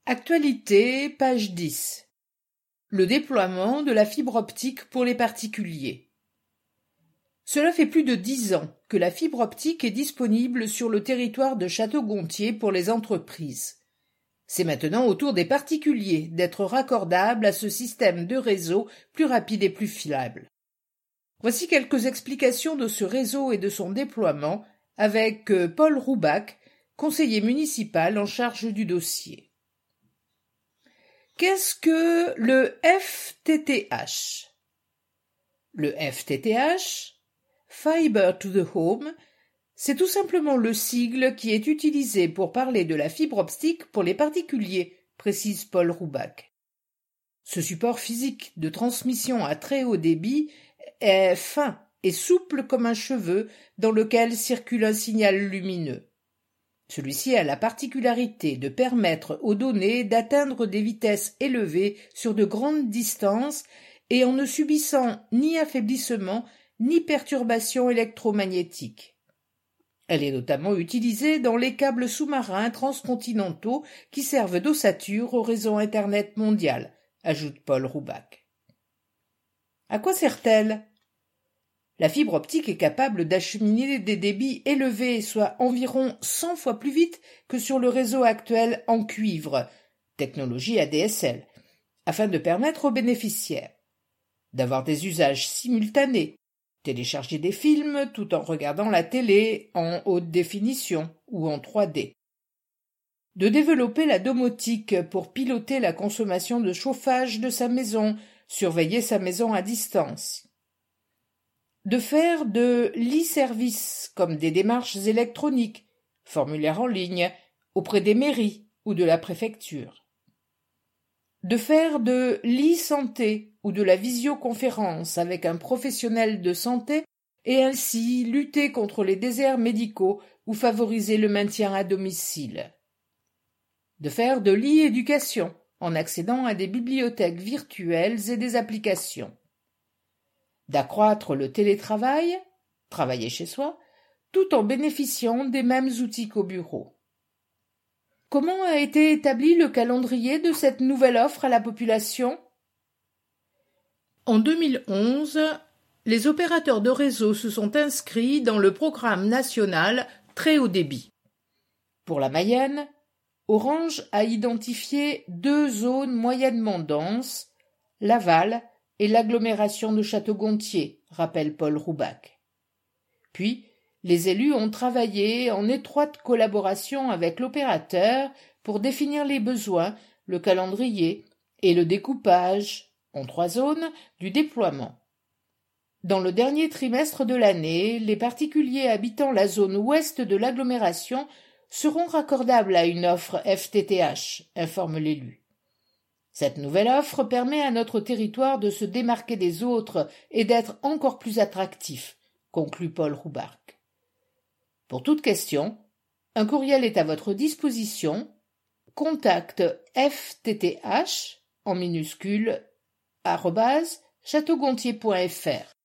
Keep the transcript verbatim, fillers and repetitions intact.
Actualité, page dix. Le déploiement de la fibre optique pour les particuliers. Cela fait plus de dix ans que la fibre optique est disponible sur le territoire de Château-Gontier pour les entreprises. C'est maintenant au tour des particuliers d'être raccordables à ce système de réseau plus rapide et plus fiable. Voici quelques explications de ce réseau et de son déploiement avec Paul Roubac, conseiller municipal en charge du dossier. Qu'est-ce que le F T T H? Le F T T H, Fiber to the Home, c'est tout simplement le sigle qui est utilisé pour parler de la fibre optique pour les particuliers, précise Paul Roubac. Ce support physique de transmission à très haut débit est fin et souple comme un cheveu dans lequel circule un signal lumineux. Celui-ci a la particularité de permettre aux données d'atteindre des vitesses élevées sur de grandes distances et en ne subissant ni affaiblissement ni perturbation électromagnétique. Elle est notamment utilisée dans les câbles sous-marins transcontinentaux qui servent d'ossature au réseau Internet mondial, ajoute Paul Roubac. À quoi sert-elle? La fibre optique est capable d'acheminer des débits élevés, soit environ cent fois plus vite que sur le réseau actuel en cuivre, technologie A D S L, afin de permettre aux bénéficiaires d'avoir des usages simultanés, télécharger des films tout en regardant la télé en haute définition ou en trois D, de développer la domotique pour piloter la consommation de chauffage de sa maison, surveiller sa maison à distance, de faire de l'e-service comme des démarches électroniques, formulaires en ligne, auprès des mairies ou de la préfecture, de faire de l'e-santé ou de la visioconférence avec un professionnel de santé et ainsi lutter contre les déserts médicaux ou favoriser le maintien à domicile, de faire de l'e-éducation en accédant à des bibliothèques virtuelles et des applications, d'accroître le télétravail, travailler chez soi, tout en bénéficiant des mêmes outils qu'au bureau. Comment a été établi le calendrier de cette nouvelle offre à la population? En deux mille onze, les opérateurs de réseau se sont inscrits dans le programme national très haut débit. Pour la Mayenne, Orange a identifié deux zones moyennement denses, Laval et l'agglomération de Château-Gontier, rappelle Paul Roubac. Puis, les élus ont travaillé en étroite collaboration avec l'opérateur pour définir les besoins, le calendrier et le découpage, en trois zones, du déploiement. Dans le dernier trimestre de l'année, les particuliers habitant la zone ouest de l'agglomération seront raccordables à une offre F T T H, informe l'élu. Cette nouvelle offre permet à notre territoire de se démarquer des autres et d'être encore plus attractif, conclut Paul Roubac. Pour toute question, un courriel est à votre disposition. Contact F T T H en minuscule arobase châteaugontier point F R.